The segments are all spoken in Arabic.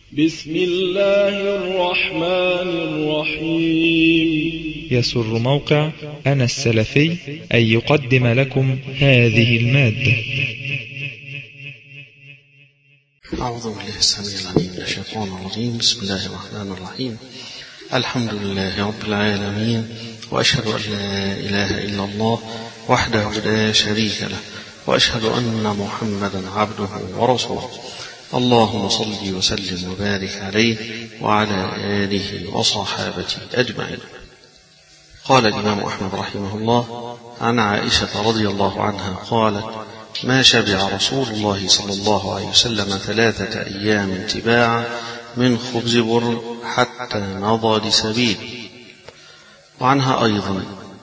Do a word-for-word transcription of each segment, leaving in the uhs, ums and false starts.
بسم الله الرحمن الرحيم. يسر موقع أنا السلفي أن يقدم لكم هذه المادة. أعوذ بالله السميع العليم من الشيطان الرجيم. بسم الله الرحمن الرحيم. الحمد لله رب العالمين، وأشهد أن لا إله إلا الله وحده لا شريك له، وأشهد أن محمدا عبده ورسوله. اللهم صل وسلم وبارك عليه وعلى آله وصحابته أجمعين. قال الإمام أحمد رحمه الله عن عائشة رضي الله عنها قالت: ما شبع رسول الله صلى الله عليه وسلم ثلاثة أيام تباعا من خبز بر حتى مضى لسبيل. وعنها أيضا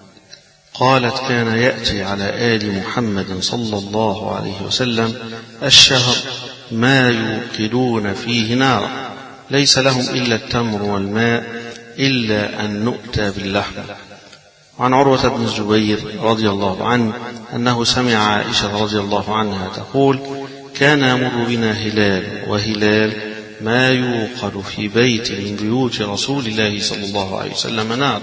قالت: كان يأتي على آل محمد صلى الله عليه وسلم الشهر ما يوقدون فيه نارا، ليس لهم إلا التمر والماء إلا أن نؤتى باللحم. وعن عروة بن الزبير رضي الله عنه أنه سمع عائشة رضي الله عنها تقول: كان يمر بنا هلال وهلال ما يوقد في بيت من بيوت رسول الله صلى الله عليه وسلم نار.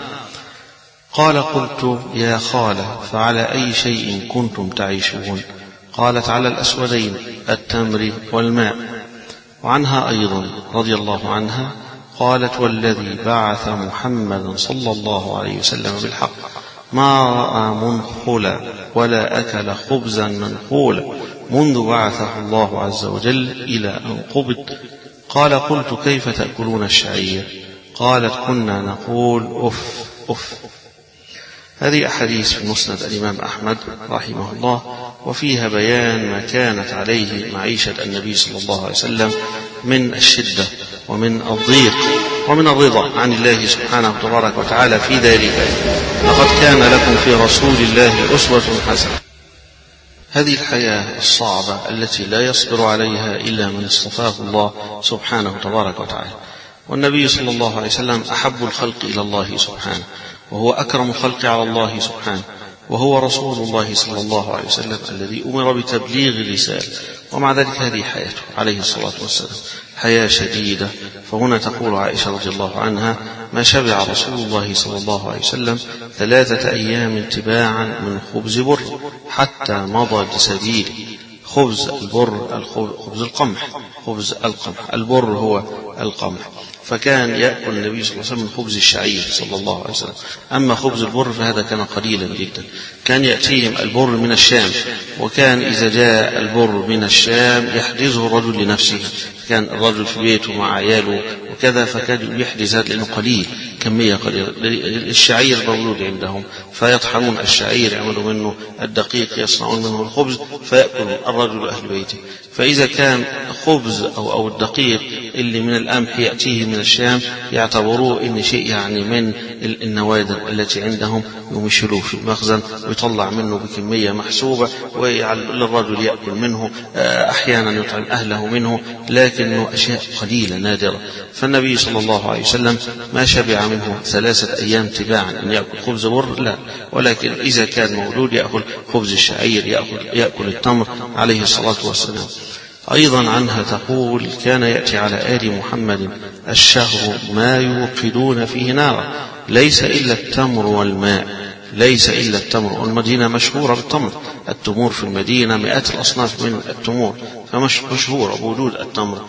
قال: قلت: يا خالة، فعلى أي شيء كنتم تعيشون؟ قالت: على الأسودين، التمر والماء. وعنها أيضا رضي الله عنها قالت: والذي بعث محمدا صلى الله عليه وسلم بالحق ما رأى منخلا ولا أكل خبزا منخولا منذ بعثه الله عز وجل إلى أن قبض. قال: قلت: كيف تأكلون الشعير؟ قالت: كنا نقول أف أف. هذه أحاديث في مسند الإمام أحمد رحمه الله، وفيها بيان ما كانت عليه معيشة النبي صلى الله عليه وسلم من الشدة ومن الضيق ومن الرضا عن الله سبحانه تبارك وتعالى في ذلك. لقد كان لكم في رسول الله أسوة حسنة. هذه الحياة الصعبة التي لا يصبر عليها إلا من اصطفاه الله سبحانه تبارك وتعالى. والنبي صلى الله عليه وسلم أحب الخلق إلى الله سبحانه، وهو أكرم الخلق على الله سبحانه، وهو رسول الله صلى الله عليه وسلم الذي أمر بتبليغ الرسالة. ومع ذلك هذه حياته عليه الصلاة والسلام حياة شديدة. فهنا تقول عائشة رضي الله عنها: ما شبع رسول الله صلى الله عليه وسلم ثلاثة أيام تباعا من خبز بر حتى مضى لسبيل. خبز البر خبز القمح، خبز القمح، البر هو القمح. فكان يأكل النبي صلى الله عليه وسلم من خبز الشعير صلى الله عليه وسلم. أما خبز البر فهذا كان قليلا جدا. كان يأتيهم البر من الشام، وكان إذا جاء البر من الشام يحجزه الرجل لنفسه. كان الرجل في بيته مع عياله وكذا، فكان يحجز هذا لأنه قليل، كمية قليلة. الشعير مولود عندهم، فيطحنون الشعير، يعملوا منه الدقيق، يصنعون منه الخبز، فيأكل الرجل أهل بيته. فإذا كان خبز أو, أو الدقيق اللي من القمح يأتيه من الشام يعتبروه إن شيء يعني من النوادر التي عندهم، يمشلوه في المخزن ويطلع منه بكمية محسوبة، وللرجل يأكل منه، أحيانا يطعم أهله منه، لكنه أشياء قليلة نادرة. فالنبي صلى الله عليه وسلم ما شبع منه ثلاثة أيام تباعا أن يأكل خبز بر، لا، ولكن إذا كان مولود يأكل خبز الشعير، يأكل, يأكل التمر عليه الصلاة والسلام. أيضا عنها تقول: كان يأتي على آل محمد الشهر ما يوقدون فيه نارا، ليس إلا التمر والماء، ليس إلا التمر. والمدينة مشهورة بالتمر، التمور في المدينة مئات الأصناف من التمور، فمش مشهورة بوجود التمر.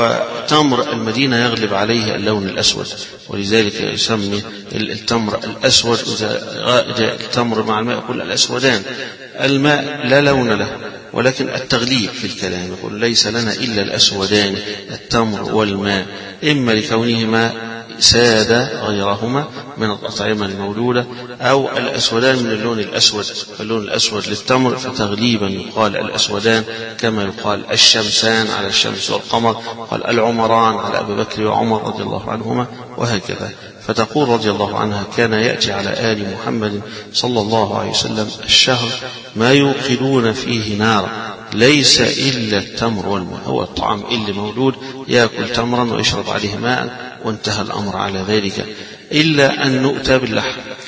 وتمر المدينة يغلب عليه اللون الأسود، ولذلك يسمي التمر الأسود. إذا جاء التمر مع الماء يقول الأسودان. الماء لا لون له، ولكن التغليب في الكلام يقول: ليس لنا إلا الأسودان، التمر والماء، إما لكونهما ساد غيرهما من الأطعمة المولودة، أو الأسودان من اللون الأسود، اللون الأسود للتمر، فتغليبا يقال الأسودان، كما يقال الشمسان على الشمس والقمر، قال العمران على أبي بكر وعمر رضي الله عنهما، وهكذا. فتقول رضي الله عنها: كان يأتي على آل محمد صلى الله عليه وسلم الشهر ما يوقدون فيه نارا، ليس إلا التمر والماء. هو الطعام اللي مولود يأكل تمرا ويشرب عليه ماء، وانتهى الأمر على ذلك، إلا أن نؤتى باللحم.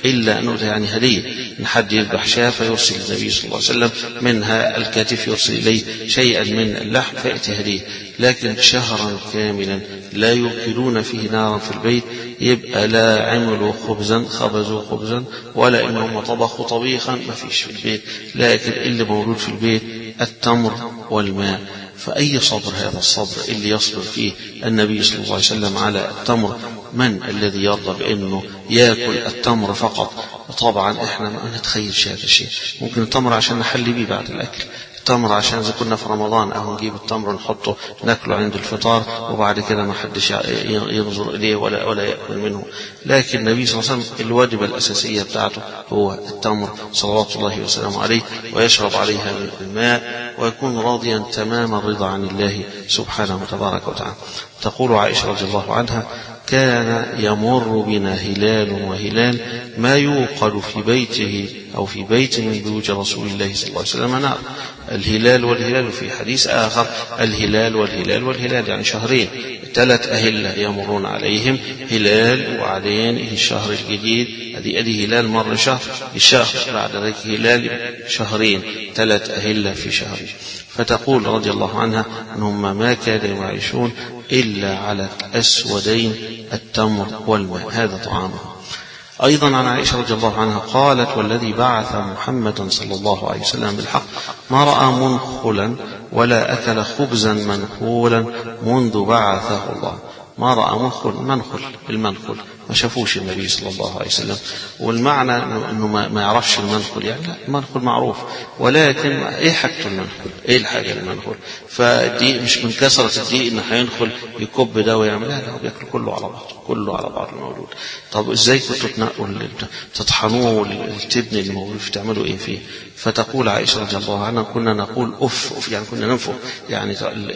إلا أنه يعني هدية، إن حد يذبح شاة فيرسل النبي صلى الله عليه وسلم منها الكاتف يرسل إليه شيئا من اللحم فيأتي هدية. لكن شهرا كاملا لا يوقدون فيه نارا في البيت، يبقى لا عملوا خبزا خبزوا خبزا ولا إنهم طبخوا طبيخا، ما فيش في البيت، لكن اللي موجود في البيت التمر والماء. فأي صبر هذا الصبر اللي يصبر فيه النبي صلى الله عليه وسلم على التمر؟ من الذي يرضى بأنه يأكل التمر فقط؟ طبعا احنا ما نتخيلش هذا الشيء. ممكن التمر عشان نحلي بيه بعد الأكل، التمر عشان إذا كنا في رمضان أو نجيب التمر نحطه ناكله عند الفطار وبعد كده ما حدش ينظر إليه ولا ولا يأكل منه. لكن النبي صلى الله عليه وسلم الواجبة الأساسية بتاعته هو التمر صلوات الله وسلامه عليه، ويشرب عليها من الماء ويكون راضيا تمام الرضا عن الله سبحانه وتبارك وتعالى. تقول عائشة رضي الله عنها: كان يمر بنا هلال وهلال ما يوقد في بيته أو في بيت من بيوت رسول الله صلى الله عليه وسلم نار. الهلال والهلال في حديث آخر الهلال والهلال والهلال يعني شهرين، ثلاث أهلة يمرون عليهم، هلال وبعدين الشهر الجديد، هذه أدي هلال مر شهر، الشهر بعد ذلك هلال شهرين، ثلاث أهلة في شهرين. فتقول رضي الله عنها أنهم ما كانوا يعيشون إلا على الأسودين التمر والماء، هذا طعامهم. أيضا عن عائشة رضي الله عنها قالت: والذي بعث محمدا صلى الله عليه وسلم بالحق ما رأى منخلا ولا أكل خبزا منخولا منذ بعثه الله. ما رأى منخل، منخل المنخل ما شافوش النبي صلى الله عليه وسلم. والمعنى أنه ما يعرفش المنخل، يعني لا، المنخل معروف، ولكن إيه حاجة المنخل؟ إيه الحاجة المنخل؟ فدي مش من كثرة الدقيق إنه هينخل يكب ده ويعمل، لا لا، بياكل كله على بعض، كله على بعض الموجود. طب إزاي كنتوا تنقوا تطحنوه التبن اللي موجود تعملوا إيه فيه؟ فتقول عائشة رضي الله عنها: كنا نقول أف أف، يعني كنا ننفخ يعني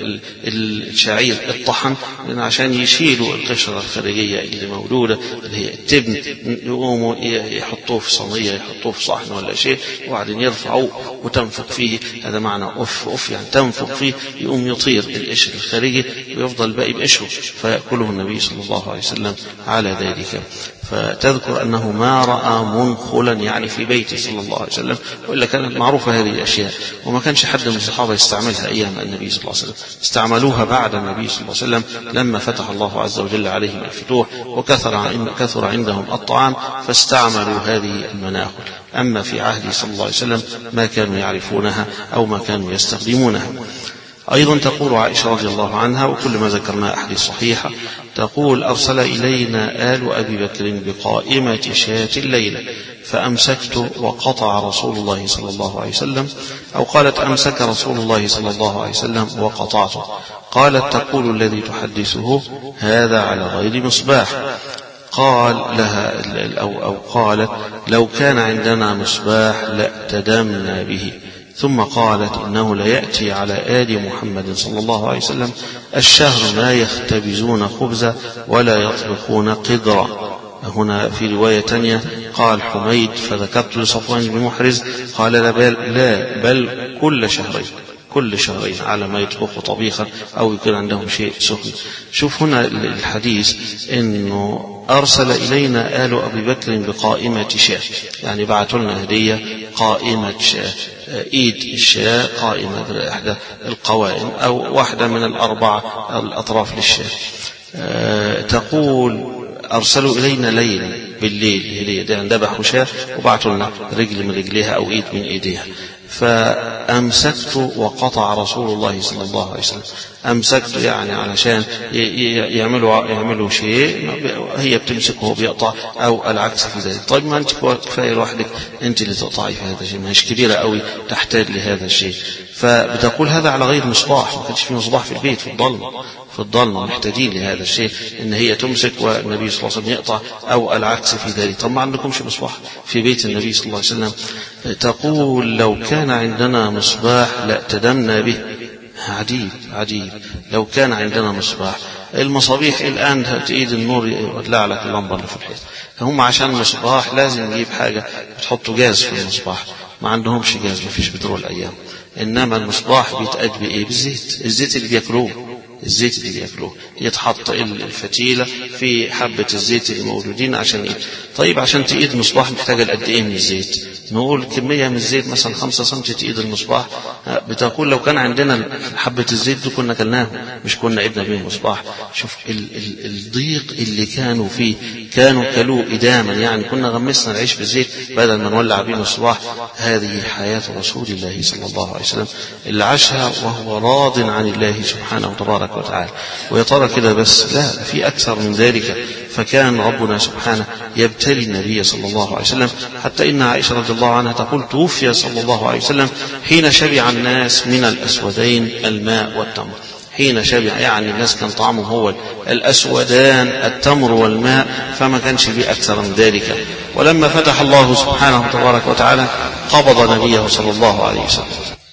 الشعير الطحن عشان يشيلوا القشرة الخارجية اللي موجودة اللي هي التبن، يقوموا يحطوه في صينية، يحطوه في صحن ولا شيء، وبعدين يرفعوه وتنفخ فيه. هذا معنى أف أف، يعني تنفخ فيه يقوم يطير القشر الخارجي ويفضل باقي بقشره، فيأكله النبي صلى الله عليه وسلم على ذلك. فتذكر أنه ما رأى منخلا يعني في بيته صلى الله عليه وسلم، وإلا كانت معروفة هذه الأشياء، وما كانش حد من الصحابة يستعملها أيام النبي صلى الله عليه وسلم، استعملوها بعد النبي صلى الله عليه وسلم لما فتح الله عز وجل عليهم الفتوح وكثر كثر عندهم الطعام فاستعملوا هذه المناخل. أما في عهده صلى الله عليه وسلم ما كانوا يعرفونها أو ما كانوا يستخدمونها. أيضا تقول عائشة رضي الله عنها، وكل ما ذكرناه أحاديث صحيحة، تقول: أرسل إلينا آل أبي بكر بقائمة شاة الليلة فأمسكت وقطع رسول الله صلى الله عليه وسلم، أو قالت: أمسك رسول الله صلى الله عليه وسلم وقطعته. قالت: تقول الذي تحدثه هذا على غير مصباح. قال لها أو, أو قالت: لو كان عندنا مصباح لأتدمنا به. ثم قالت: إنه ليأتي على آل محمد صلى الله عليه وسلم الشهر ما يختبزون خبزا ولا يطبخون قدرا. هنا في رواية تانية قال حميد: فذكرت لصفوان بن محرز قال: لا بل, لا بل كل شهرين، كل شهرين على ما يطبخوا طبيخا أو يكون عندهم شيء سخن. شوف هنا الحديث إنه أرسل إلينا آل أبي بكر بقائمة شاة، يعني بعثوا لنا هدية قائمة شاة، إيد الشاة قائمة إحدى القوائم أو واحدة من الأربع الأطراف للشاة. أه تقول: أرسلوا إلينا ليلا، بالليل هدية، ده ذبحوا شاة وبعثوا لنا رجل من رجليها أو إيد من إيديها. فأمسكت وقطع رسول الله صلى الله عليه وسلم. أمسكت يعني علشان يعملوا يعملوا شيء هي بتمسكه بيقطع أو العكس في ذلك. طيب ما أنت كفاية لوحدك أنت اللي تقطعي في هذا الشيء، ما هيش كبيرة قوي تحتاج لهذا الشيء. فبتقول هذا على غير مصباح، ما كانش في مصباح في البيت، في الظلمة، في الظلمة محتاجين لهذا الشيء إن هي تمسك والنبي صلى الله عليه وسلم يقطع أو العكس في ذلك. طب ما عندكمش مصباح في بيت النبي صلى الله عليه وسلم. تقول: لو كان عندنا مصباح لأتدمنا به. عجيب عجيب، لو كان عندنا مصباح. المصابيح الآن تأيد النور يولع لك اللمبة اللي في الحيط، هم عشان مصباح لازم يجيب حاجة بتحطوا جاز في المصباح، ما عندهمش جاز، ما فيش بترول أيام. إنما المصباح بيتأج بإيه؟ بالزيت، الزيت اللي بياكلوه، الزيت اللي بياكلوه يتحط الفتيلة في حبة الزيت اللي موجودين عشان إيه؟ طيب عشان تقيد مصباح محتاجة قد ايه من الزيت؟ نقول كمية من الزيت مثلا خمسة سنتي تقيد المصباح. بتقول لو كان عندنا حبة الزيت دي كنا كلناه مش كنا قيدنا به المصباح. شوف ال ال الضيق اللي كانوا فيه، كانوا كلوه إداما، يعني كنا غمسنا العيش في الزيت بدل ما نولع به المصباح. هذه حياة رسول الله صلى الله عليه وسلم اللي عاشها وهو راض عن الله سبحانه وتبارك وتعالى. ويا ترى كده بس؟ لا، في أكثر من ذلك. فكان ربنا سبحانه يبتلي النبي صلى الله عليه وسلم، حتى إن عائشة رضي الله عنها تقول توفي صلى الله عليه وسلم حين شبع الناس من الأسودين الماء والتمر. حين شبع يعني الناس كان طعمه هو الأسودان التمر والماء، فما كانش به أكثر من ذلك. ولما فتح الله سبحانه وتبارك وتعالى قبض نبيه صلى الله عليه وسلم.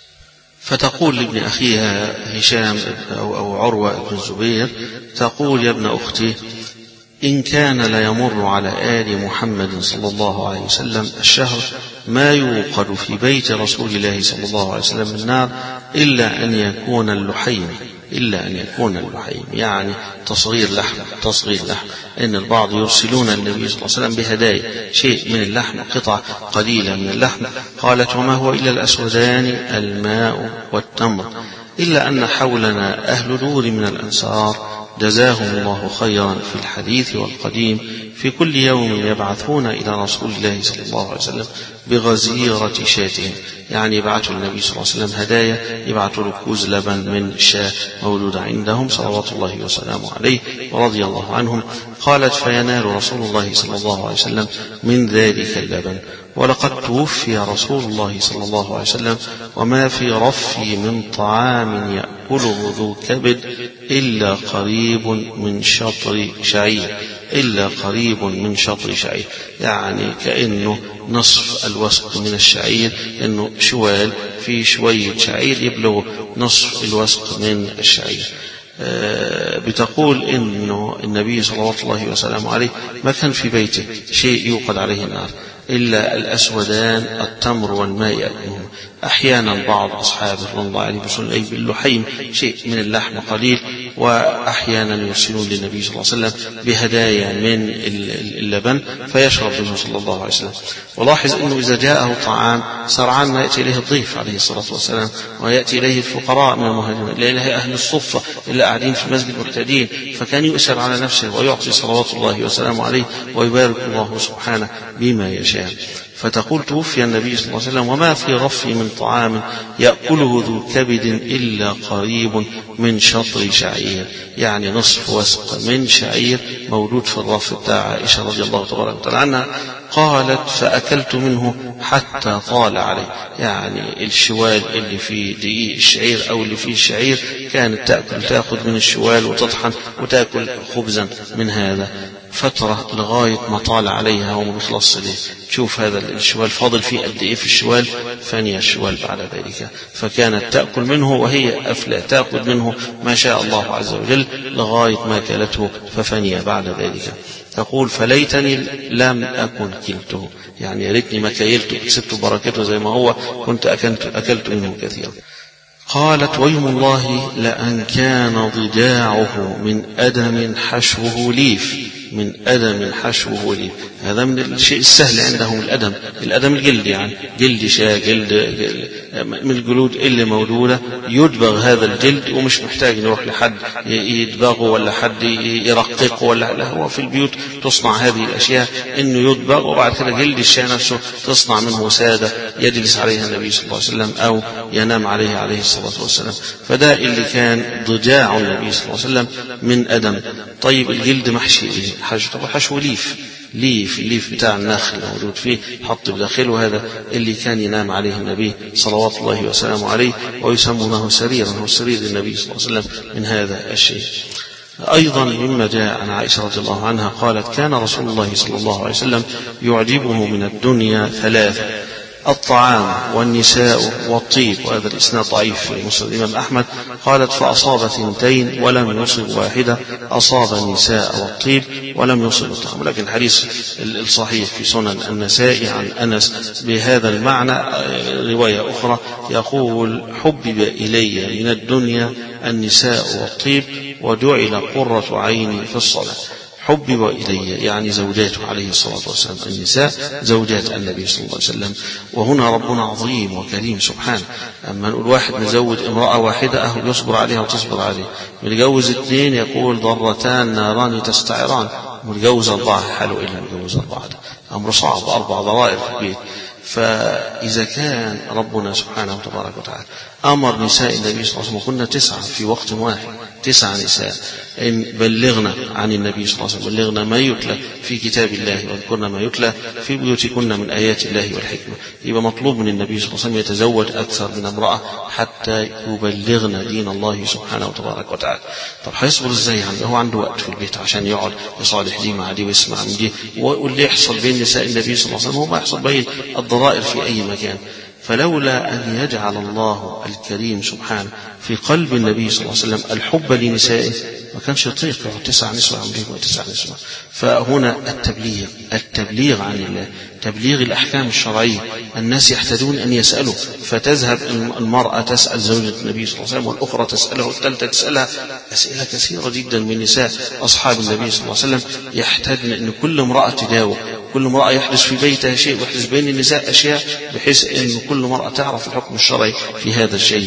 فتقول لابن أخيها هشام أو, أو عروة بن الزبير، تقول يا ابن أختي إن كان ليمر على آل محمد صلى الله عليه وسلم الشهر ما يوقد في بيت رسول الله صلى الله عليه وسلم من النار إلا أن يكون اللحيم، إلا أن يكون اللحيم يعني تصغير لحم، تصغير لحم. إن البعض يرسلون النبي صلى الله عليه وسلم بهدايا شيء من اللحم، قطع قليلة من اللحم. قالت وما هو إلا الأسودان الماء والتمر، إلا أن حولنا أهل دور من الأنصار جزاهم الله خيرا في الحديث والقديم في كل يوم يبعثون إلى رسول الله صلى الله عليه وسلم بغزيرة شاتهم، يعني يبعثوا النبي صلى الله عليه وسلم هدايا، يبعثوا له كوز لبن من شاة مولودة عندهم صلوات الله وسلامه عليه ورضي الله عنهم. قالت فينال رسول الله صلى الله عليه وسلم من ذلك اللبن. ولقد توفي رسول الله صلى الله عليه وسلم وما في رفي من طعام يأكله ذو كبد إلا قريب من شطر شعير، إلا قريب من شطر شعير، يعني كأنه نصف الوسق من الشعير، إنه شوال في شوية شعير يبلغ نصف الوسق من الشعير. بتقول إنه النبي صلى الله وسلم عليه ما كان في بيته شيء يوقد عليه النار إلا الأسودان التمر والماء يأكلهم. أحيانا بعض أصحابه رضي الله عنهم يرسلون أي باللحيم شيء من اللحم قليل، وأحيانا يرسلون للنبي صلى الله عليه وسلم بهدايا من اللبن فيشرب منه صلى الله عليه وسلم. ولاحظ أنه إذا جاءه طعام سرعان ما يأتي إليه الضيف عليه الصلاة والسلام، ويأتي إليه الفقراء من المهاجرين، إليه أهل الصفة اللي قاعدين في المسجد محتاجين، فكان يؤسر على نفسه ويعطي صلوات الله وسلامه عليه ويبارك الله سبحانه بما يشاء. فتقول توفي النبي صلى الله عليه وسلم وما في رف من طعام يأكله ذو كبد إلا قريب من شطر شعير، يعني نصف وسق من شعير موجود في الرف بتاع عائشة رضي الله تبارك وتعالى عنها. قالت فأكلت منه حتى طال عليه، يعني الشوال اللي فيه دقيق الشعير أو اللي فيه الشعير كانت تأكل تأخذ من الشوال وتطحن وتأكل خبزا من هذا فترة لغاية ما طال عليها وما بيخلص ليه. تشوف هذا الشوال فاضل فيه قد ايه في الشوال، فاني الشوال بعد ذلك. فكانت تأكل منه وهي أفلا تأكل منه ما شاء الله عز وجل لغاية ما كلته ففني بعد ذلك. تقول فليتني لم أكن كلته، يعني يا ريتني ما كيلته سبت بركته زي ما هو كنت أكلت, أكلت منه كثيرا. قالت ويم الله لأن كان ضجاعه من أدم حشوه ليف، من أدم حشوه ليف. هذا من الشيء السهل عندهم الأدم، الأدم الجلد، يعني جلد شاة، جلد, جلد من الجلود اللي موجودة يدبغ هذا الجلد ومش محتاج نروح لحد يدبغه ولا حد يرققه ولا لا، هو في البيوت تصنع هذه الأشياء إنه يدبغ، وبعد كده جلد الشاة نفسه تصنع منه سادة يجلس عليها النبي صلى الله عليه وسلم أو ينام عليه عليه الصلاة والسلام. فده اللي كان ضجاع النبي صلى الله عليه وسلم من أدم. طيب الجلد محشي حشو، حشو ليف، ليف الليف بتاع النخل موجود فيه حط بداخله، هذا اللي كان ينام عليه النبي صلوات الله وسلامه عليه، ويسمونه سريرا، هو سرير النبي صلى الله عليه وسلم من هذا الشيء. أيضا مما جاء عن عائشة رضي الله عنها قالت كان رسول الله صلى الله عليه وسلم يعجبه من الدنيا ثلاثة: الطعام والنساء والطيب، وهذا الإسناد ضعيف في مسند الإمام أحمد. قالت فأصاب ثنتين ولم يصب واحدة، أصاب النساء والطيب ولم يصب الطعام. لكن الحديث الصحيح في سنن النسائي عن أنس بهذا المعنى رواية أخرى يقول حبب إلي من الدنيا النساء والطيب وجعل قرة عيني في الصلاة. حبب إلي يعني زوجاته عليه الصلاة والسلام، النساء زوجات النبي صلى الله عليه وسلم. وهنا ربنا عظيم وكريم سبحانه. أما نقول واحد مزوج امرأة واحدة أهو يصبر عليها وتصبر عليه، متجوز اثنين يقول ضرتان ناران تستعران، متجوز أربعة حاله إلا متجوز أربعة، أمر صعب، أربع ضرائر في البيت. فإذا كان ربنا سبحانه وتبارك وتعالى أمر نساء النبي صلى الله عليه وسلم، كنا تسعة في وقت واحد، تسع نساء، إن بلغنا عن النبي صلى الله عليه وسلم، بلغنا ما يتلى في كتاب الله واذكرنا ما يتلى في بيوتكن من آيات الله والحكمة. يبقى مطلوب من النبي صلى الله عليه وسلم يتزوج أكثر من امرأة حتى يبلغنا دين الله سبحانه وتبارك وتعالى. طب هيصبر ازاي؟ يعني هو عنده وقت في البيت عشان يقعد يصالح دي مع دي ويسمع من دي، واللي يحصل بين نساء النبي صلى الله عليه وسلم هو ما يحصل بين الضرائر في أي مكان. فلولا أن يجعل الله الكريم سبحانه في قلب النبي صلى الله عليه وسلم الحب لنسائه ما كانش يطيق تسع نسوة عمره وتسع نسوة. فهنا التبليغ، التبليغ عن الله، تبليغ الأحكام الشرعية. الناس يحتاجون أن يسألوا، فتذهب المرأة تسأل زوجة النبي صلى الله عليه وسلم، والأخرى تسأله، والثالثة تسألها، أسئلة كثيرة جدا من نساء أصحاب النبي صلى الله عليه وسلم. يحتاجن أن كل امرأة تجاوب، كل امرأة يحدث في بيتها شيء ويحدث بين النساء أشياء، بحيث أن كل امرأة تعرف الحكم الشرعي في هذا الشيء.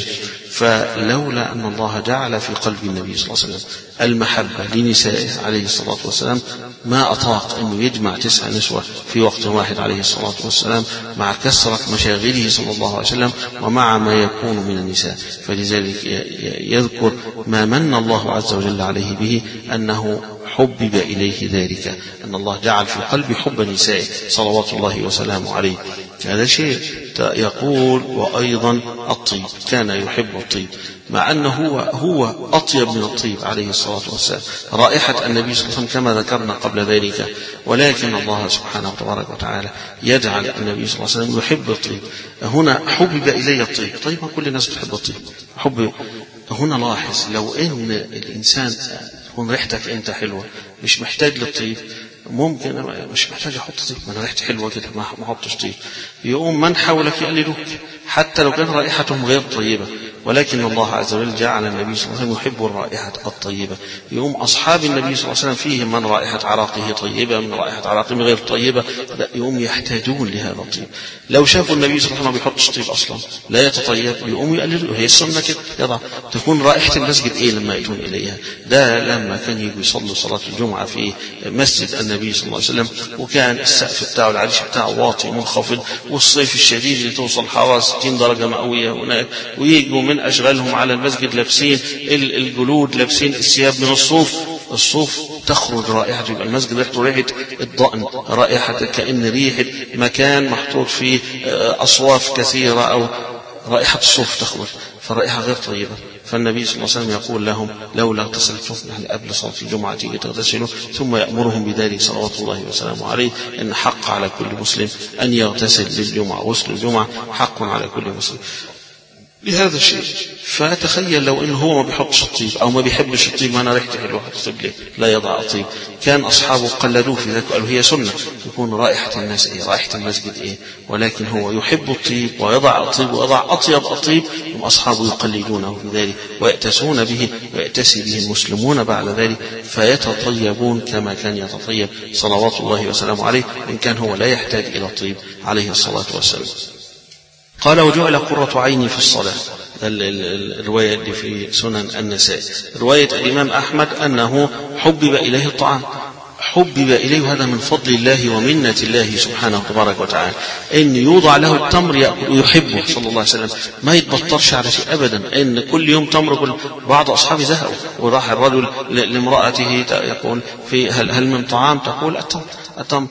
فلولا أن الله جعل في قلب النبي صلى الله عليه وسلم المحبة لنسائه عليه الصلاة والسلام ما أطاق أنه يجمع تسع نسوة في وقت واحد عليه الصلاة والسلام، مع كثرة مشاغله صلى الله عليه وسلم ومع ما يكون من النساء. فلذلك يذكر ما من الله عز وجل عليه به، أنه حبب إليه ذلك، أن الله جعل في قلب حب نسائه صلوات الله وسلامه عليه. هذا شيء. يقول وأيضا الطيب، كان يحب الطيب، مع أنه هو, هو أطيب من الطيب عليه الصلاة والسلام، رائحة النبي صلى الله عليه وسلم كما ذكرنا قبل ذلك. ولكن الله سبحانه وتبارك وتعالى يجعل النبي صلى الله عليه وسلم يحب الطيب. هنا حبب إلي الطيب. طيب ما كل الناس بتحب الطيب، حب. هنا لاحظ، لو إن الإنسان تكون ريحتك أنت حلوة مش محتاج للطيب، ممكن مش محتاج احط طيب، ما انا ريحتي حلوه كده ما احطش طيب، يقوم من حولك يقلدوك حتى لو كان رائحتهم غير طيبه. ولكن الله عز وجل جعل النبي صلى الله عليه وسلم يحب الرائحه الطيبه. يقوم اصحاب النبي صلى الله عليه وسلم فيهم من رائحه عراقه طيبه، من رائحه عراقهم غير طيبه، يقوم يحتاجون لهذا الطيب. لو شافوا النبي صلى الله عليه وسلم ما بيحطش طيب اصلا لا يتطيب، يقوم يقلدوا. هي السنه كده، يضع تكون رائحه المسجد ايه لما ياتون اليها. ده لما كان يجوا يصلوا صلاه الجمعه في مسجد النبي صلى الله عليه وسلم، وكان السقف بتاعه العريش بتاعه واطي منخفض، والصيف الشديد اللي توصل حوالي ستين درجة مئوية هناك، ويجوا من أشغالهم على المسجد لابسين الجلود، لابسين الثياب من الصوف، الصوف تخرج رائحة، يبقى المسجد ريحته ريحة الضأن، رائحة كأن ريحة مكان محطوط فيه أصواف كثيرة، أو رائحة الصوف تخرج، فالرائحة غير طيبة. فالنبي صلى الله عليه وسلم يقول لهم لولا اغتسلتم، يعني قبل صلاة الجمعة تيجي تغتسلوا، ثم يأمرهم بذلك صلوات الله وسلامه عليه. إن حق على كل مسلم أن يغتسل للجمعة، غسل الجمعة حق على كل مسلم لهذا الشيء. فتخيل لو إنه هو ما بيحطش الطيب أو ما بيحبش الطيب، ما أنا ريحتي حلوة الطيب ليه لا يضع الطيب؟ كان أصحابه قلدوه في ذلك، قالوا هي سنة يكون رائحة الناس إيه، رائحة المسجد إيه، ولكن هو يحب الطيب ويضع الطيب ويضع أطيب الطيب، وأصحابه يقلدونه في ذلك ويأتسون به ويأتسي به المسلمون بعد ذلك، فيتطيبون كما كان يتطيب صلوات الله وسلامه عليه، إن كان هو لا يحتاج إلى الطيب عليه الصلاة والسلام. قال وجعل قرة عيني في الصلاة. الرواية اللي في سنن النساء، رواية الإمام أحمد أنه حبب إليه الطعام، حبب إليه، هذا من فضل الله ومنة الله سبحانه وتبارك وتعالى، إن يوضع له التمر يأكل ويحبه صلى الله عليه وسلم، ما يتبطرش على شيء أبدا، إن كل يوم تمر. كل بعض أصحابي ذهبوا، وراح الرجل لامرأته يقول في هل, هل من طعام؟ تقول التمر التمر.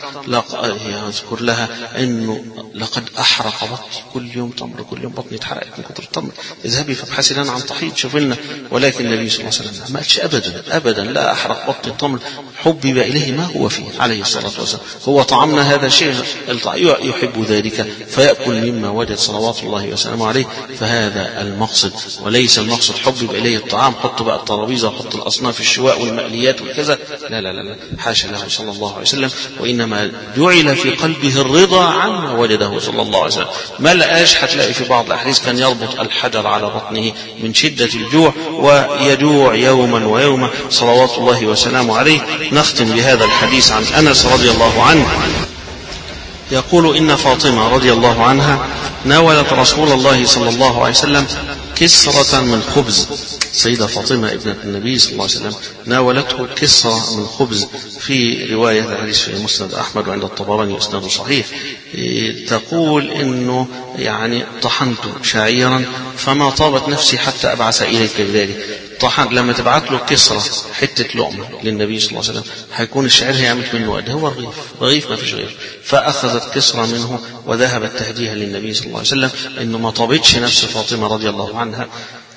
يذكر لها إنه لقد أحرق بطني، كل يوم تمر، كل يوم بطني اتحرقت من كثر التمر، اذهبي فابحثي لنا عن طحين شوف لنا. ولكن النبي صلى الله عليه وسلم ما قالش أبدا أبدا لا أحرق بطني التمر، حبب إليه ما هو فيه عليه الصلاة والسلام. هو طعامنا هذا شيء يحب ذلك فيأكل مما وجد صلوات الله وسلامه عليه، فهذا المقصد، وليس المقصد حبب إليه الطعام، حط بقى الترابيزة وحط الأصناف الشواء والمقليات والكذا، لا لا لا حاشا له صلى الله عليه وسلم. وإنما جعل في قلبه الرضا عما وجده صلى الله عليه وسلم. ما لقاش، هتلاقي في بعض الأحاديث كان يربط الحجر على بطنه من شدة الجوع ويجوع يوما ويوما صلوات الله وسلامه عليه. نختم بهذا الحديث عن أنس رضي الله عنه يقول إن فاطمة رضي الله عنها ناولت رسول الله صلى الله عليه وسلم كسرة من خبز. سيدة فاطمة ابنة النبي صلى الله عليه وسلم ناولته كسرة من خبز. في رواية الحديث في مسند أحمد وعند الطبراني إسناده صحيح، تقول إنه يعني طحنت شعيرا فما طابت نفسي حتى أبعث إليك بذلك. طحن لما تبعت له كسرة حتة لقمة للنبي صلى الله عليه وسلم هيكون الشعير هيعمل منه قد هو رغيف، رغيف ما فيش غير. فأخذت كسرة منه وذهبت تهديها للنبي صلى الله عليه وسلم، إنه ما طابتش نفس فاطمة رضي الله عنها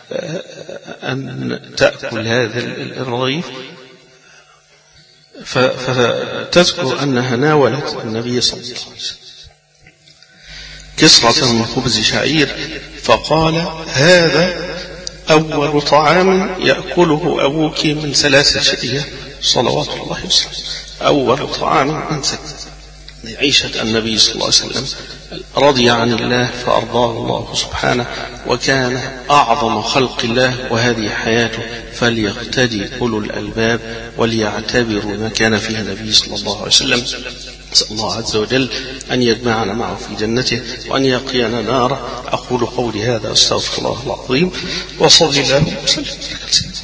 أن تأكل هذا الرغيف. فتذكر أنها ناولت النبي صلى الله عليه وسلم كسرة من خبز شعير فقال هذا أول طعام يأكله أبوك من ثلاثة شيء صلوات الله وسلم. أول طعام أنسك عيشة النبي صلى الله عليه وسلم، رضي عن الله فأرضاه الله سبحانه وكان أعظم خلق الله وهذه حياته، فليقتدي أولو الألباب وليعتبروا ما كان فيه النبي صلى الله عليه وسلم. أسأل الله عز وجل أن يجمعنا معه في جنته وأن يقينا ناره. أقول قولي هذا أستغفر الله العظيم وصلى الله وسلم.